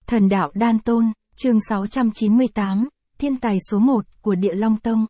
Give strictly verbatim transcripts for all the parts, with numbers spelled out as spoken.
Thần đạo đan tôn, chương sáu trăm chín mươi tám, thiên tài số một của Địa Long Tông.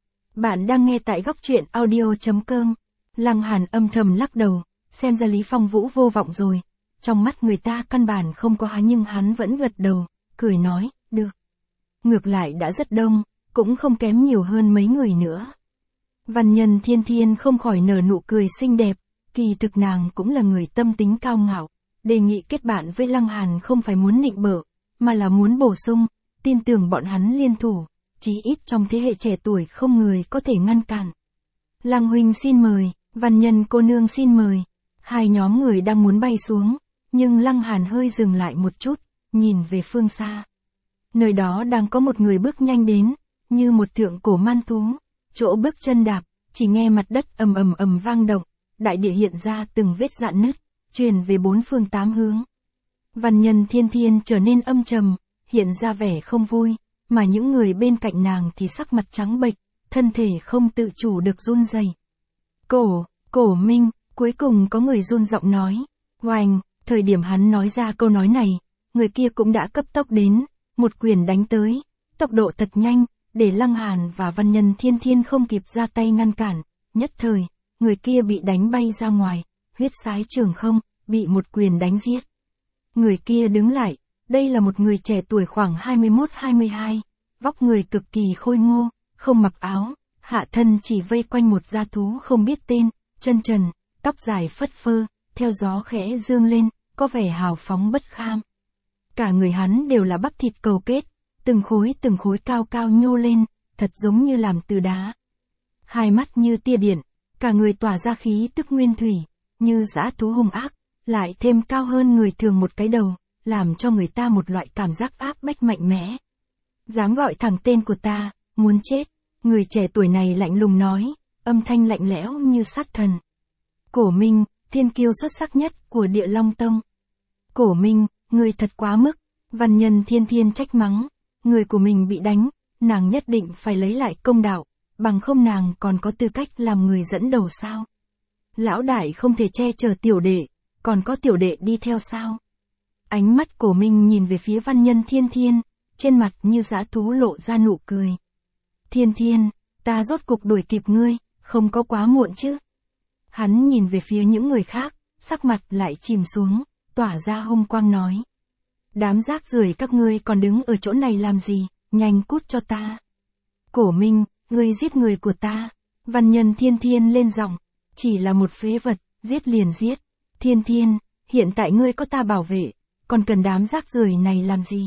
Bạn đang nghe tại góc truyện audio chấm com. Lăng Hàn âm thầm lắc đầu, xem ra Lý Phong Vũ vô vọng rồi. Trong mắt người ta căn bản không có hắn nhưng hắn vẫn gật đầu, cười nói, được. Ngược lại đã rất đông, cũng không kém nhiều hơn mấy người nữa. Văn Nhân Thiên Thiên không khỏi nở nụ cười xinh đẹp, kỳ thực nàng cũng là người tâm tính cao ngạo. Đề nghị kết bạn với Lăng Hàn không phải muốn nịnh bợ, mà là muốn bổ sung, tin tưởng bọn hắn liên thủ, chí ít trong thế hệ trẻ tuổi không người có thể ngăn cản. Lăng huynh xin mời, Văn Nhân cô nương xin mời. Hai nhóm người đang muốn bay xuống, nhưng Lăng Hàn hơi dừng lại một chút, nhìn về phương xa. Nơi đó đang có một người bước nhanh đến, như một thượng cổ man thú, chỗ bước chân đạp, chỉ nghe mặt đất ầm ầm ầm vang động, đại địa hiện ra từng vết rạn nứt, truyền về bốn phương tám hướng. Văn Nhân Thiên Thiên trở nên âm trầm, hiện ra vẻ không vui, mà những người bên cạnh nàng thì sắc mặt trắng bệch, thân thể không tự chủ được run rẩy. Cổ, Cổ Minh, cuối cùng có người run giọng nói. Oanh, thời điểm hắn nói ra câu nói này, người kia cũng đã cấp tốc đến, một quyền đánh tới, tốc độ thật nhanh, để Lăng Hàn và Văn Nhân Thiên Thiên không kịp ra tay ngăn cản, nhất thời, người kia bị đánh bay ra ngoài, huyết sái trường không, bị một quyền đánh giết. Người kia đứng lại, đây là một người trẻ tuổi khoảng hai mươi mốt hai mươi hai, vóc người cực kỳ khôi ngô, không mặc áo, hạ thân chỉ vây quanh một dã thú không biết tên, chân trần, tóc dài phất phơ, theo gió khẽ dương lên, có vẻ hào phóng bất kham. Cả người hắn đều là bắp thịt cầu kết, từng khối từng khối cao cao nhô lên, thật giống như làm từ đá. Hai mắt như tia điện, cả người tỏa ra khí tức nguyên thủy, như dã thú hung ác, lại thêm cao hơn người thường một cái đầu, làm cho người ta một loại cảm giác áp bách mạnh mẽ. Dám gọi thẳng tên của ta, muốn chết, người trẻ tuổi này lạnh lùng nói, âm thanh lạnh lẽo như sát thần. Cổ Minh, thiên kiêu xuất sắc nhất của Địa Long Tông. Cổ Minh, người thật quá mức, Văn Nhân Thiên Thiên trách mắng, người của mình bị đánh, nàng nhất định phải lấy lại công đạo, bằng không nàng còn có tư cách làm người dẫn đầu sao? Lão đại không thể che chở tiểu đệ, còn có tiểu đệ đi theo sao? Ánh mắt Cổ Minh nhìn về phía Văn Nhân Thiên Thiên, trên mặt như dã thú lộ ra nụ cười. Thiên Thiên, ta rốt cục đuổi kịp ngươi, không có quá muộn chứ? Hắn nhìn về phía những người khác, sắc mặt lại chìm xuống, tỏa ra hung quang nói. Đám rác rưởi các ngươi còn đứng ở chỗ này làm gì, nhanh cút cho ta. Cổ Minh, ngươi giết người của ta. Văn Nhân Thiên Thiên lên giọng, chỉ là một phế vật, giết liền giết. Thiên Thiên, hiện tại ngươi có ta bảo vệ, còn cần đám rác rưởi này làm gì?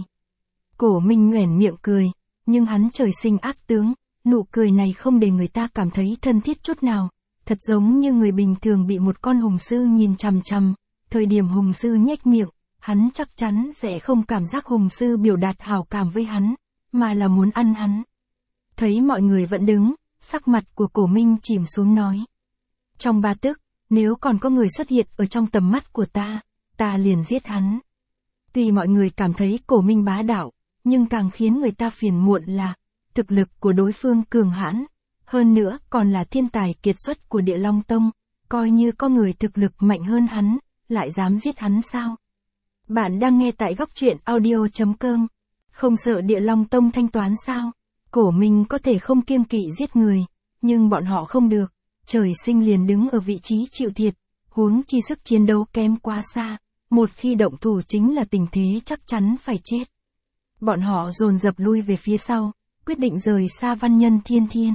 Cổ Minh nhoẻn miệng cười, nhưng hắn trời sinh ác tướng, nụ cười này không để người ta cảm thấy thân thiết chút nào, thật giống như người bình thường bị một con hùng sư nhìn chằm chằm, thời điểm hùng sư nhếch miệng, hắn chắc chắn sẽ không cảm giác hùng sư biểu đạt hảo cảm với hắn, mà là muốn ăn hắn. Thấy mọi người vẫn đứng, sắc mặt của Cổ Minh chìm xuống nói. Trong ba tức, nếu còn có người xuất hiện ở trong tầm mắt của ta, ta liền giết hắn. Tuy mọi người cảm thấy Cổ Minh bá đạo, nhưng càng khiến người ta phiền muộn là, thực lực của đối phương cường hãn, hơn nữa còn là thiên tài kiệt xuất của Địa Long Tông, coi như có người thực lực mạnh hơn hắn, lại dám giết hắn sao? Bạn đang nghe tại góc truyện audio chấm com. Không sợ Địa Long Tông thanh toán sao? Cổ Minh có thể không kiêng kỵ giết người, nhưng bọn họ không được, trời sinh liền đứng ở vị trí chịu thiệt, huống chi sức chiến đấu kém quá xa, một khi động thủ chính là tình thế chắc chắn phải chết. Bọn họ dồn dập lui về phía sau, quyết định rời xa Văn Nhân Thiên Thiên.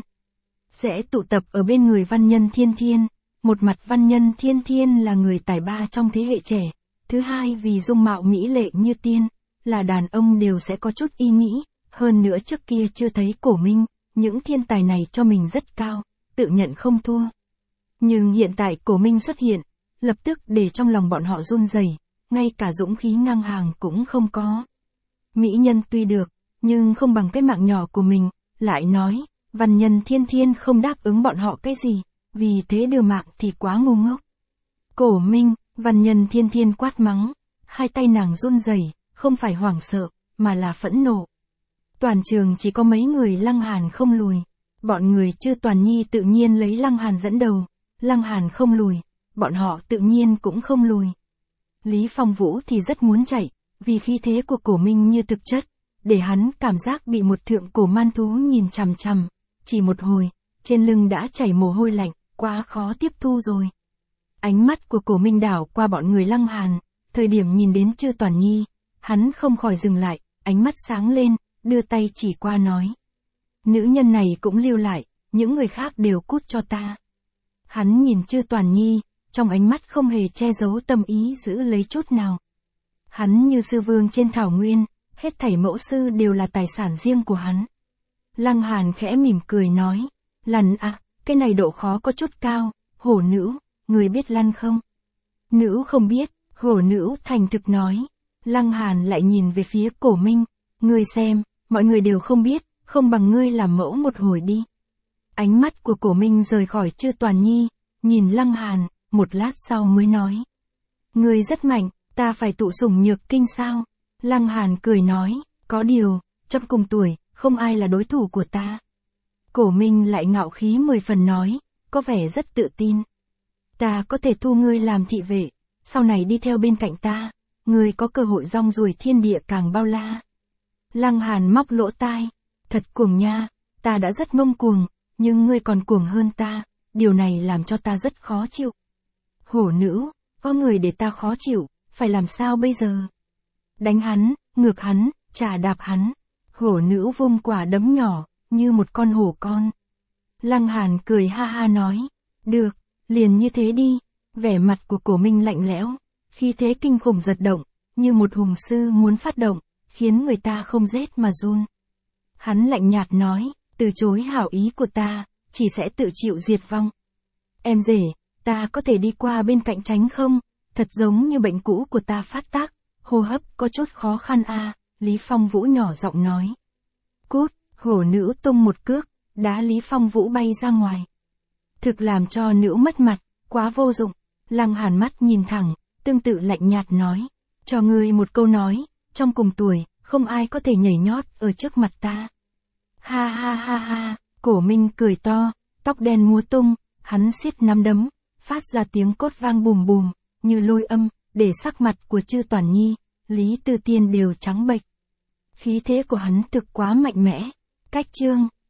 Sẽ tụ tập ở bên người Văn Nhân Thiên Thiên, một mặt Văn Nhân Thiên Thiên là người tài ba trong thế hệ trẻ, thứ hai vì dung mạo mỹ lệ như tiên, là đàn ông đều sẽ có chút ý nghĩ, hơn nữa trước kia chưa thấy Cổ Minh, những thiên tài này cho mình rất cao, tự nhận không thua. Nhưng hiện tại Cổ Minh xuất hiện, lập tức để trong lòng bọn họ run rẩy, ngay cả dũng khí ngang hàng cũng không có. Mỹ nhân tuy được, nhưng không bằng cái mạng nhỏ của mình, lại nói, Văn Nhân Thiên Thiên không đáp ứng bọn họ cái gì, vì thế đưa mạng thì quá ngu ngốc. Cổ Minh, Văn Nhân Thiên Thiên quát mắng, hai tay nàng run rẩy, không phải hoảng sợ, mà là phẫn nộ. Toàn trường chỉ có mấy người Lăng Hàn không lùi, bọn người Chư Toàn Nhi tự nhiên lấy Lăng Hàn dẫn đầu, Lăng Hàn không lùi, bọn họ tự nhiên cũng không lùi. Lý Phong Vũ thì rất muốn chạy, vì khí thế của Cổ Minh như thực chất, để hắn cảm giác bị một thượng cổ man thú nhìn chằm chằm, chỉ một hồi, trên lưng đã chảy mồ hôi lạnh, quá khó tiếp thu rồi. Ánh mắt của Cổ Minh đảo qua bọn người Lăng Hàn, thời điểm nhìn đến Chư Toàn Nhi, hắn không khỏi dừng lại, ánh mắt sáng lên, đưa tay chỉ qua nói. Nữ nhân này cũng lưu lại, những người khác đều cút cho ta. Hắn nhìn Chư Toàn Nhi, trong ánh mắt không hề che giấu tâm ý giữ lấy chút nào. Hắn như sư vương trên thảo nguyên, hết thảy mẫu sư đều là tài sản riêng của hắn. Lăng Hàn khẽ mỉm cười nói, lăn à, cái này độ khó có chút cao, hổ nữ, người biết lăn không? Nữ không biết, hổ nữ thành thực nói. Lăng Hàn lại nhìn về phía Cổ Minh, ngươi xem, mọi người đều không biết, không bằng ngươi làm mẫu một hồi đi. Ánh mắt của Cổ Minh rời khỏi Chư Toàn Nhi, nhìn Lăng Hàn, một lát sau mới nói. Ngươi rất mạnh, ta phải tụ sủng nhược kinh sao? Lăng Hàn cười nói, có điều, trong cùng tuổi, không ai là đối thủ của ta. Cổ Minh lại ngạo khí mười phần nói, có vẻ rất tự tin. Ta có thể thu ngươi làm thị vệ, sau này đi theo bên cạnh ta, ngươi có cơ hội rong ruổi thiên địa càng bao la. Lăng Hàn móc lỗ tai, thật cuồng nha, ta đã rất ngông cuồng, nhưng ngươi còn cuồng hơn ta, điều này làm cho ta rất khó chịu. Hổ nữ, có người để ta khó chịu, phải làm sao bây giờ? Đánh hắn, ngược hắn, chà đạp hắn. Hổ nữ vung quả đấm nhỏ, như một con hổ con. Lăng Hàn cười ha ha nói, được, liền như thế đi. Vẻ mặt của Cổ Minh lạnh lẽo, khí thế kinh khủng giật động, như một hùng sư muốn phát động, khiến người ta không rét mà run. Hắn lạnh nhạt nói, từ chối hảo ý của ta, chỉ sẽ tự chịu diệt vong. Em rể, ta có thể đi qua bên cạnh tránh không? Thật giống như bệnh cũ của ta phát tác, hô hấp có chút khó khăn a. À, Lý Phong Vũ nhỏ giọng nói. Cút, hổ nữ tung một cước, đá Lý Phong Vũ bay ra ngoài. Thực làm cho nữ mất mặt, quá vô dụng. Lăng Hàn mắt nhìn thẳng, tương tự lạnh nhạt nói. Cho ngươi một câu nói, trong cùng tuổi, không ai có thể nhảy nhót ở trước mặt ta. Ha ha ha ha, Cổ Minh cười to, tóc đen múa tung, hắn siết nắm đấm, phát ra tiếng cốt vang bùm bùm, như lôi âm, để sắc mặt của Chư Toàn Nhi, Lý Tư Tiên đều trắng bệch. Khí thế của hắn thực quá mạnh mẽ. Cách chương